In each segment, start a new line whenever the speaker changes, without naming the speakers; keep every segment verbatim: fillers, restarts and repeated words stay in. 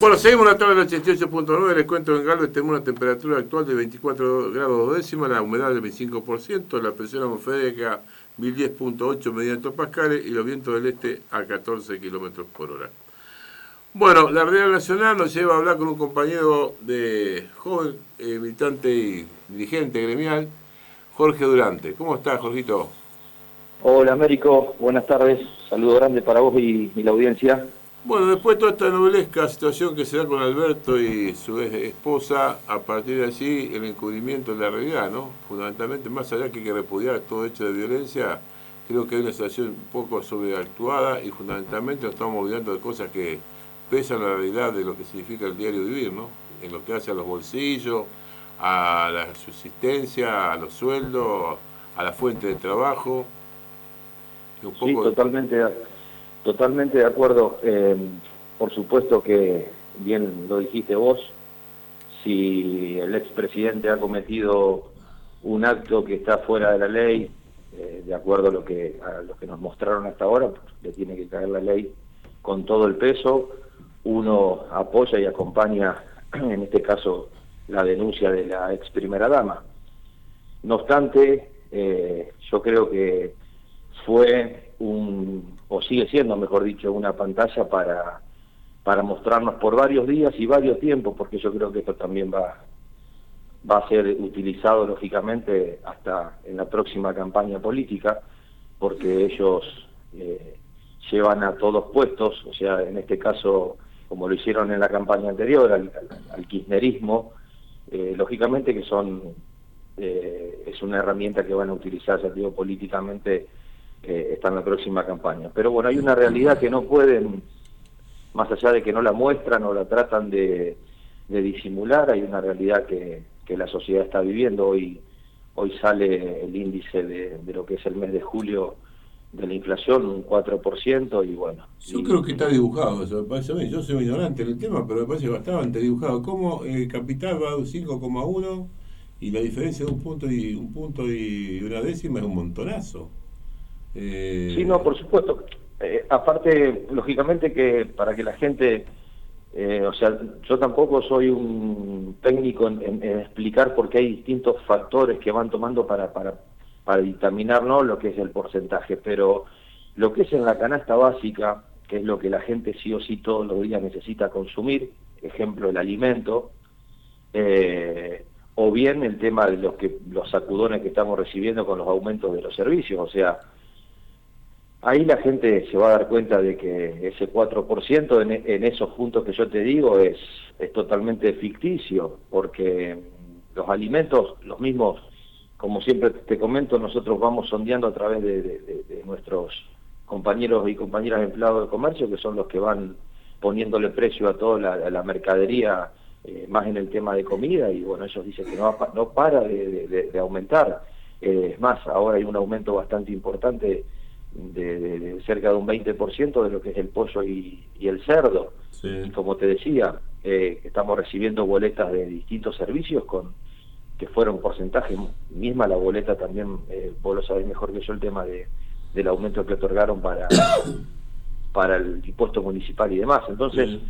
Bueno, seguimos la tarde del ochenta y ocho punto nueve. Les cuento en Galvez tenemos una temperatura actual de veinticuatro grados dos décimas, la humedad del veinticinco por ciento, la presión atmosférica mil diez punto ocho mediantopascales y los vientos del este a catorce kilómetros por hora. Bueno, la realidad nacional nos lleva a hablar con un compañero de joven eh, militante y dirigente gremial, Jorge Durante. ¿Cómo estás, Jorgito?
Hola, Américo. Buenas tardes. Saludo grande para vos y, y la audiencia.
Bueno, después de toda esta novelesca situación que se da con Alberto y su ex esposa, a partir de allí el encubrimiento de la realidad, ¿no? Fundamentalmente, más allá que hay que repudiar todo hecho de violencia, creo que hay una situación un poco sobreactuada y fundamentalmente nos estamos olvidando de cosas que pesan la realidad de lo que significa el diario vivir, ¿no? En lo que hace a los bolsillos, a la subsistencia, a los sueldos, a la fuente de trabajo. Y un poco
sí, totalmente, totalmente de acuerdo. Eh, por supuesto que, bien lo dijiste vos, si el expresidente ha cometido un acto que está fuera de la ley, eh, de acuerdo a lo que a lo que nos mostraron hasta ahora, pues, le tiene que caer la ley con todo el peso. Uno apoya y acompaña, en este caso, la denuncia de la ex primera dama. No obstante, eh, yo creo que fue un, o sigue siendo, mejor dicho, una pantalla para, para mostrarnos por varios días y varios tiempos, porque yo creo que esto también va, va a ser utilizado, lógicamente, hasta en la próxima campaña política, porque ellos eh, llevan a todos puestos, o sea, en este caso, como lo hicieron en la campaña anterior, al, al, al kirchnerismo, eh, lógicamente que son eh, es una herramienta que van a utilizar, ya digo, políticamente, eh, está en la próxima campaña. Pero bueno, hay una realidad que no pueden, más allá de que no la muestran o la tratan de, de disimular, hay una realidad que, que la sociedad está viviendo. Hoy, hoy sale el índice de, de lo que es el mes de julio, de la inflación, un cuatro por ciento, y bueno.
Yo
Y,
creo que está dibujado, eso me parece a mí. Yo soy ignorante en el tema, pero me parece bastante dibujado. Como el capital va a un cinco coma uno y la diferencia de un punto y un punto y una décima es un montonazo. Eh...
Sí, no, por supuesto. Eh, aparte, lógicamente que para que la gente, eh, o sea, yo tampoco soy un técnico en, en, en explicar por qué hay distintos factores que van tomando para, para, para dictaminar, ¿no?, lo que es el porcentaje, pero lo que es en la canasta básica, que es lo que la gente sí o sí todos los días necesita consumir, ejemplo, el alimento, eh, o bien el tema de los que los sacudones que estamos recibiendo con los aumentos de los servicios, o sea, ahí la gente se va a dar cuenta de que ese cuatro por ciento en, en esos puntos que yo te digo es, es totalmente ficticio, porque los alimentos, los mismos, como siempre te comento, nosotros vamos sondeando a través de, de, de, de nuestros compañeros y compañeras empleados de comercio, que son los que van poniéndole precio a toda la, a la mercadería, eh, más en el tema de comida, y bueno, ellos dicen que no, no para de, de, de aumentar. Eh, es más, ahora hay un aumento bastante importante De, de, de cerca de un veinte por ciento de lo que es el pollo y, y el cerdo. Sí. Y como te decía, eh, estamos recibiendo boletas de distintos servicios con que fueron porcentajes, misma la boleta también, eh, vos lo sabés mejor que yo, el tema de del aumento que otorgaron para para el impuesto municipal y demás. Entonces, sí.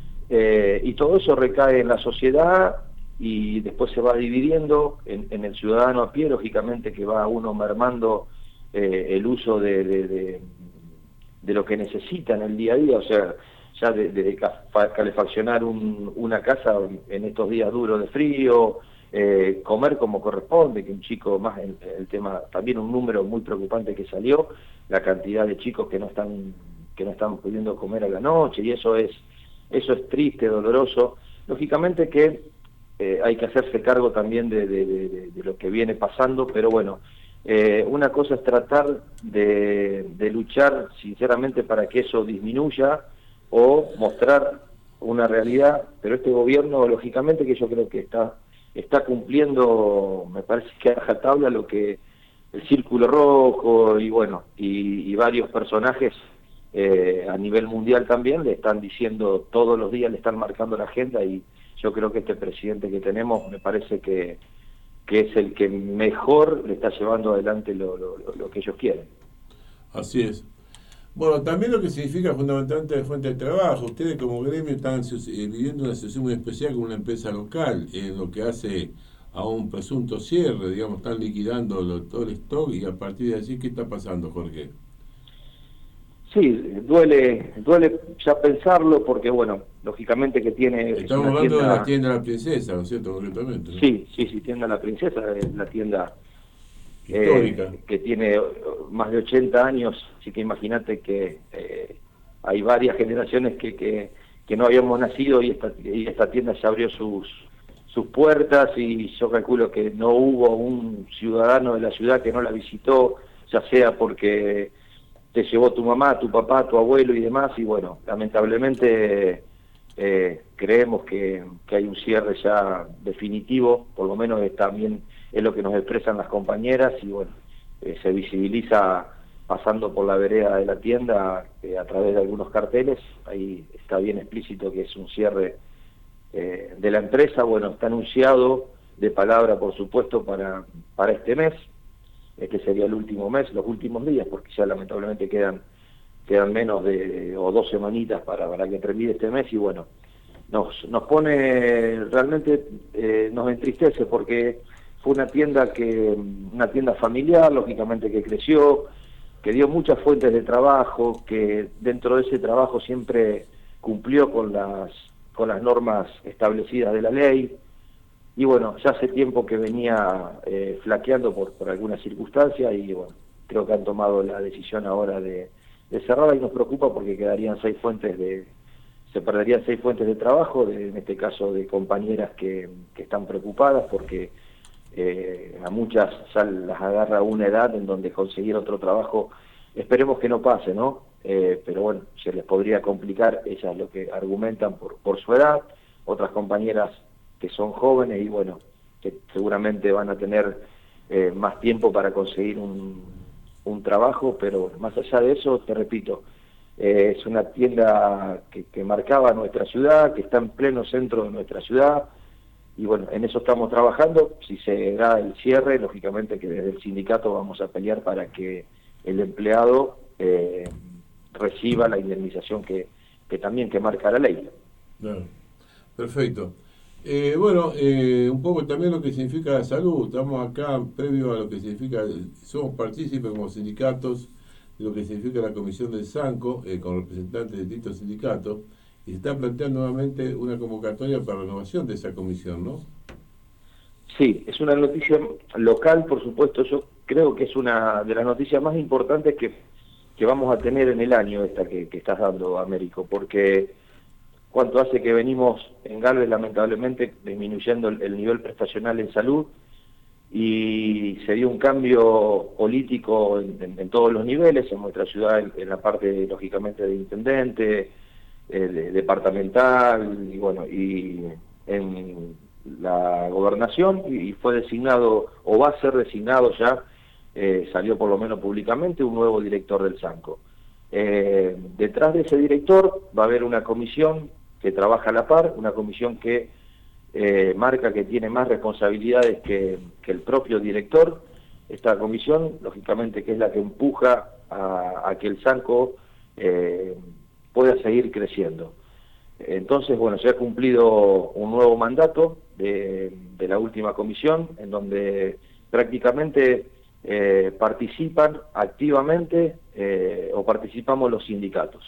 eh, y todo eso recae en la sociedad y después se va dividiendo en, en el ciudadano a pie, lógicamente que va uno mermando Eh, el uso de, de, de, de lo que necesita en el día a día, o sea, ya de, de calefaccionar un, una casa en estos días duros de frío, eh, comer como corresponde, que un chico más, el, el tema, también un número muy preocupante que salió, la cantidad de chicos que no están que no están pudiendo comer a la noche, y eso es eso es triste, doloroso. Lógicamente que eh, hay que hacerse cargo también de, de, de, de lo que viene pasando, pero bueno, Eh, una cosa es tratar de, de luchar sinceramente para que eso disminuya o mostrar una realidad, pero este gobierno, lógicamente, que yo creo que está está cumpliendo, me parece que a rajatabla lo que el Círculo Rojo y bueno y, y varios personajes eh, a nivel mundial también le están diciendo todos los días, le están marcando la agenda, y yo creo que este presidente que tenemos me parece que que es el que mejor le está llevando adelante lo, lo, lo que ellos quieren.
Así es. Bueno, también lo que significa fundamentalmente la fuente de trabajo. Ustedes como gremio están eh, viviendo una situación muy especial con una empresa local, en lo que hace a un presunto cierre, digamos, están liquidando lo, todo el stock y a partir de allí, ¿qué está pasando, Jorge?
Sí, duele, duele ya pensarlo porque, bueno, lógicamente que tiene, es
Estamos
una
hablando de la
tienda,
tienda La Princesa, ¿no es cierto? Concretamente, ¿no?
sí, sí, sí, tienda La Princesa, es la tienda
Histórica.
eh, que tiene eh, más de ochenta años, así que imagínate que eh, hay varias generaciones que, que, que no habíamos nacido y esta, y esta tienda ya abrió sus, sus puertas y yo calculo que no hubo un ciudadano de la ciudad que no la visitó, ya sea porque te llevó tu mamá, tu papá, tu abuelo y demás, y bueno, lamentablemente eh, creemos que, que hay un cierre ya definitivo, por lo menos es, también es lo que nos expresan las compañeras, y bueno, eh, se visibiliza pasando por la vereda de la tienda eh, a través de algunos carteles, ahí está bien explícito que es un cierre eh, de la empresa, bueno, está anunciado de palabra, por supuesto, para, para este mes, este sería el último mes, los últimos días, porque ya lamentablemente quedan quedan menos de o dos semanitas para, para que termine este mes y bueno, nos, nos pone, realmente eh, nos entristece porque fue una tienda que, una tienda familiar, lógicamente que creció, que dio muchas fuentes de trabajo, que dentro de ese trabajo siempre cumplió con las, con las normas establecidas de la ley, y bueno, ya hace tiempo que venía eh, flaqueando por, por algunas circunstancias y bueno, creo que han tomado la decisión ahora de, de cerrarla y nos preocupa porque quedarían seis fuentes de, se perderían seis fuentes de trabajo, de, en este caso de compañeras que, que están preocupadas porque eh, a muchas ya las agarra una edad en donde conseguir otro trabajo, esperemos que no pase, ¿no? Eh, pero bueno, se les podría complicar, ellas lo que argumentan por, por su edad, otras compañeras que son jóvenes y bueno, que seguramente van a tener eh, más tiempo para conseguir un, un trabajo, pero más allá de eso, te repito, eh, es una tienda que, que marcaba nuestra ciudad, que está en pleno centro de nuestra ciudad, y bueno, en eso estamos trabajando. Si se da el cierre, lógicamente que desde el sindicato vamos a pelear para que el empleado eh, reciba la indemnización que, que también que marca la ley.
Claro. Perfecto. Eh, bueno, eh, un poco también lo que significa la salud. Estamos acá previo a lo que significa, somos partícipes como sindicatos de lo que significa la comisión del SANCO, eh, con representantes de distintos sindicatos, y se está planteando nuevamente una convocatoria para renovación de esa comisión, ¿no?
Sí, es una noticia local, por supuesto. Yo creo que es una de las noticias más importantes que, que vamos a tener en el año esta que, que estás dando, Américo, porque cuánto hace que venimos en Galvez, lamentablemente, disminuyendo el, el nivel prestacional en salud, y se dio un cambio político en, en, en todos los niveles, en nuestra ciudad, en, en la parte, lógicamente, de intendente, eh, de, departamental, y bueno, y en la gobernación, y, y fue designado, o va a ser designado ya, eh, salió por lo menos públicamente, un nuevo director del SANCO. Eh, detrás de ese director va a haber una comisión que trabaja a la par, una comisión que eh, marca que tiene más responsabilidades que, que el propio director. Esta comisión, lógicamente, que es la que empuja a, a que el SANCO eh, pueda seguir creciendo. Entonces, bueno, se ha cumplido un nuevo mandato de, de la última comisión, en donde prácticamente eh, participan activamente eh, o participamos los sindicatos.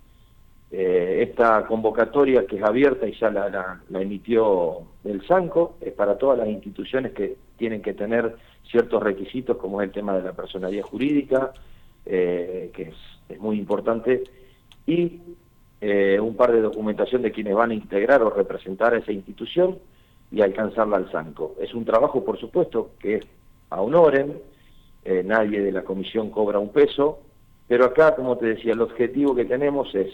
Eh, esta convocatoria, que es abierta y ya la, la, la emitió el SANCO, es para todas las instituciones que tienen que tener ciertos requisitos, como es el tema de la personalidad jurídica, eh, que es, es muy importante, y eh, un par de documentación de quienes van a integrar o representar a esa institución y alcanzarla al SANCO. Es un trabajo, por supuesto, que es a honorem, eh, nadie de la comisión cobra un peso, pero acá, como te decía, el objetivo que tenemos es,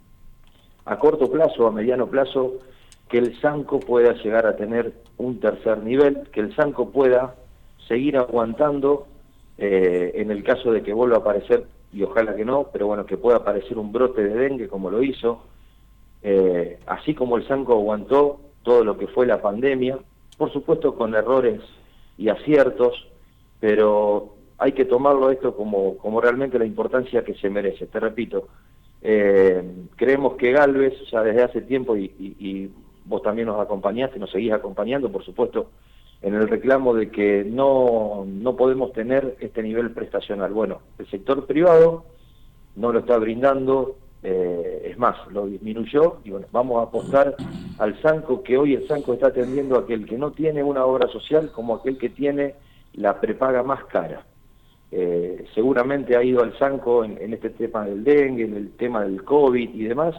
a corto plazo, a mediano plazo, que el SANCO pueda llegar a tener un tercer nivel, que el SANCO pueda seguir aguantando eh, en el caso de que vuelva a aparecer, y ojalá que no, pero bueno, que pueda aparecer un brote de dengue como lo hizo, eh, así como el SANCO aguantó todo lo que fue la pandemia, por supuesto con errores y aciertos, pero hay que tomarlo esto como, como realmente la importancia que se merece. Te repito, eh, creemos que Galvez, ya desde hace tiempo, y, y, y vos también nos acompañaste, nos seguís acompañando, por supuesto, en el reclamo de que no, no podemos tener este nivel prestacional. Bueno, el sector privado no lo está brindando, eh, es más, lo disminuyó, y bueno, vamos a apostar al SANCO, que hoy el SANCO está atendiendo a aquel que no tiene una obra social como aquel que tiene la prepaga más cara. Eh, seguramente ha ido al SANCO en, en este tema del dengue, en el tema del COVID y demás,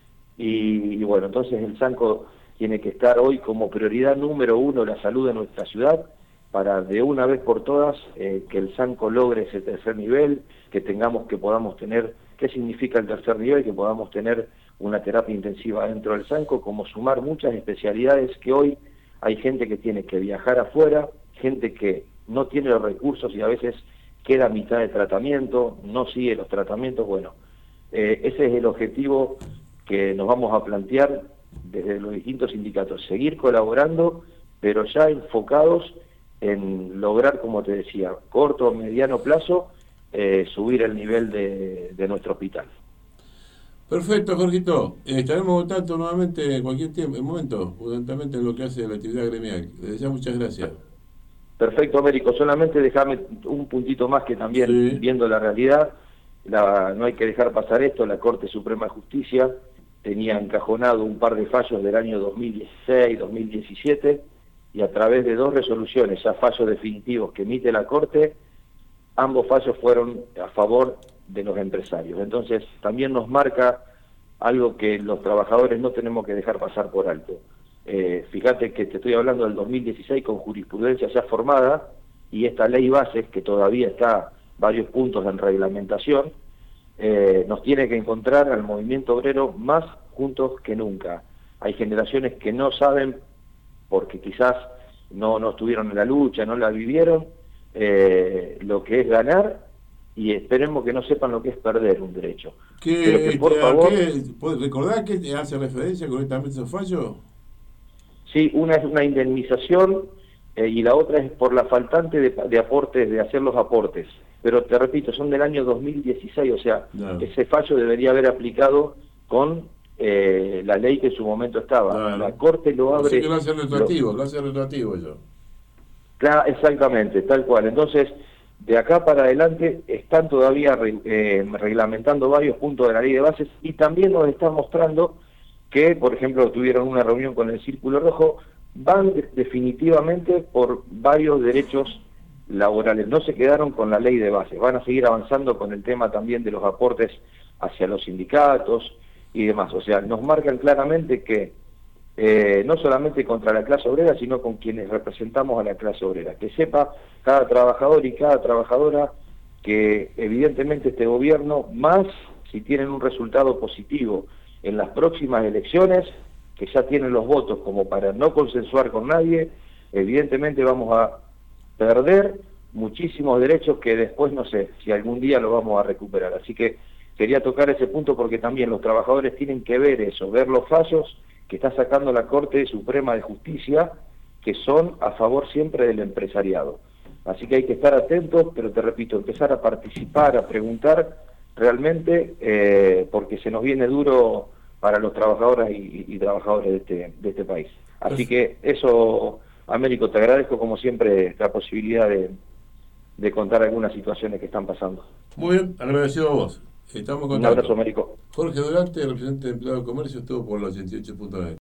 y, y bueno, entonces el SANCO tiene que estar hoy como prioridad número uno la salud de nuestra ciudad, para de una vez por todas eh, que el SANCO logre ese tercer nivel, que tengamos, que podamos tener, ¿qué significa el tercer nivel? Que podamos tener una terapia intensiva dentro del SANCO, como sumar muchas especialidades que hoy hay gente que tiene que viajar afuera, gente que no tiene los recursos y a veces queda a mitad de tratamiento, no sigue los tratamientos. Bueno, eh, ese es el objetivo que nos vamos a plantear desde los distintos sindicatos, seguir colaborando, pero ya enfocados en lograr, como te decía, corto o mediano plazo, eh, subir el nivel de, de nuestro hospital.
Perfecto, Jorgito. Eh, estaremos al tanto nuevamente en cualquier tiempo, en momento, fundamentalmente en lo que hace la actividad gremial. Les deseo muchas gracias.
Perfecto, Américo. Solamente déjame un puntito más, que también,
Sí.
viendo la realidad, la, no hay que dejar pasar esto. La Corte Suprema de Justicia tenía encajonado un par de fallos del año dos mil dieciséis, dos mil diecisiete, y a través de dos resoluciones, ya fallos definitivos que emite la Corte, ambos fallos fueron a favor de los empresarios. Entonces, también nos marca algo que los trabajadores no tenemos que dejar pasar por alto. Eh, fíjate que te estoy hablando del dos mil dieciséis con jurisprudencia ya formada, y esta ley bases, que todavía está varios puntos en reglamentación, eh, nos tiene que encontrar al movimiento obrero más juntos que nunca. Hay generaciones que no saben, porque quizás no, no estuvieron en la lucha, no la vivieron, eh, lo que es ganar, y esperemos que no sepan lo que es perder un derecho.
¿Qué,
Pero que por
este,
favor...
¿qué, ¿Puedes recordar que hace referencia correctamente a esos fallos?
Sí, una es una indemnización eh, y la otra es por la faltante de, de aportes, de hacer los aportes. Pero te repito, son del año dos mil dieciséis, o sea,
No.
ese fallo debería haber aplicado con eh, la ley que en su momento estaba.
Claro.
La Corte lo abre...
Así que lo hace retroactivo, lo, lo hace retroactivo eso.
Claro, exactamente, tal cual. Entonces, de acá para adelante están todavía eh, reglamentando varios puntos de la ley de bases, y también nos están mostrando que, por ejemplo, tuvieron una reunión con el Círculo Rojo, van de, definitivamente por varios derechos laborales, no se quedaron con la ley de bases, van a seguir avanzando con el tema también de los aportes hacia los sindicatos y demás. O sea, nos marcan claramente que eh, no solamente contra la clase obrera, sino con quienes representamos a la clase obrera. Que sepa cada trabajador y cada trabajadora que evidentemente este gobierno, más si tienen un resultado positivo en las próximas elecciones, que ya tienen los votos como para no consensuar con nadie, evidentemente vamos a perder muchísimos derechos que después no sé si algún día lo vamos a recuperar. Así que quería tocar ese punto, porque también los trabajadores tienen que ver eso, ver los fallos que está sacando la Corte Suprema de Justicia, que son a favor siempre del empresariado. Así que hay que estar atentos, pero te repito, empezar a participar, a preguntar realmente, eh, porque se nos viene duro para los trabajadores y, y trabajadores de este, de este país. Así que eso, Américo, te agradezco como siempre la posibilidad de, de contar algunas situaciones que están pasando.
Muy bien, agradecido a vos. Estamos en contacto.
Un abrazo, Américo.
Jorge Durante, representante de Empleado de Comercio, estuvo por los ochenta y ocho punto nueve.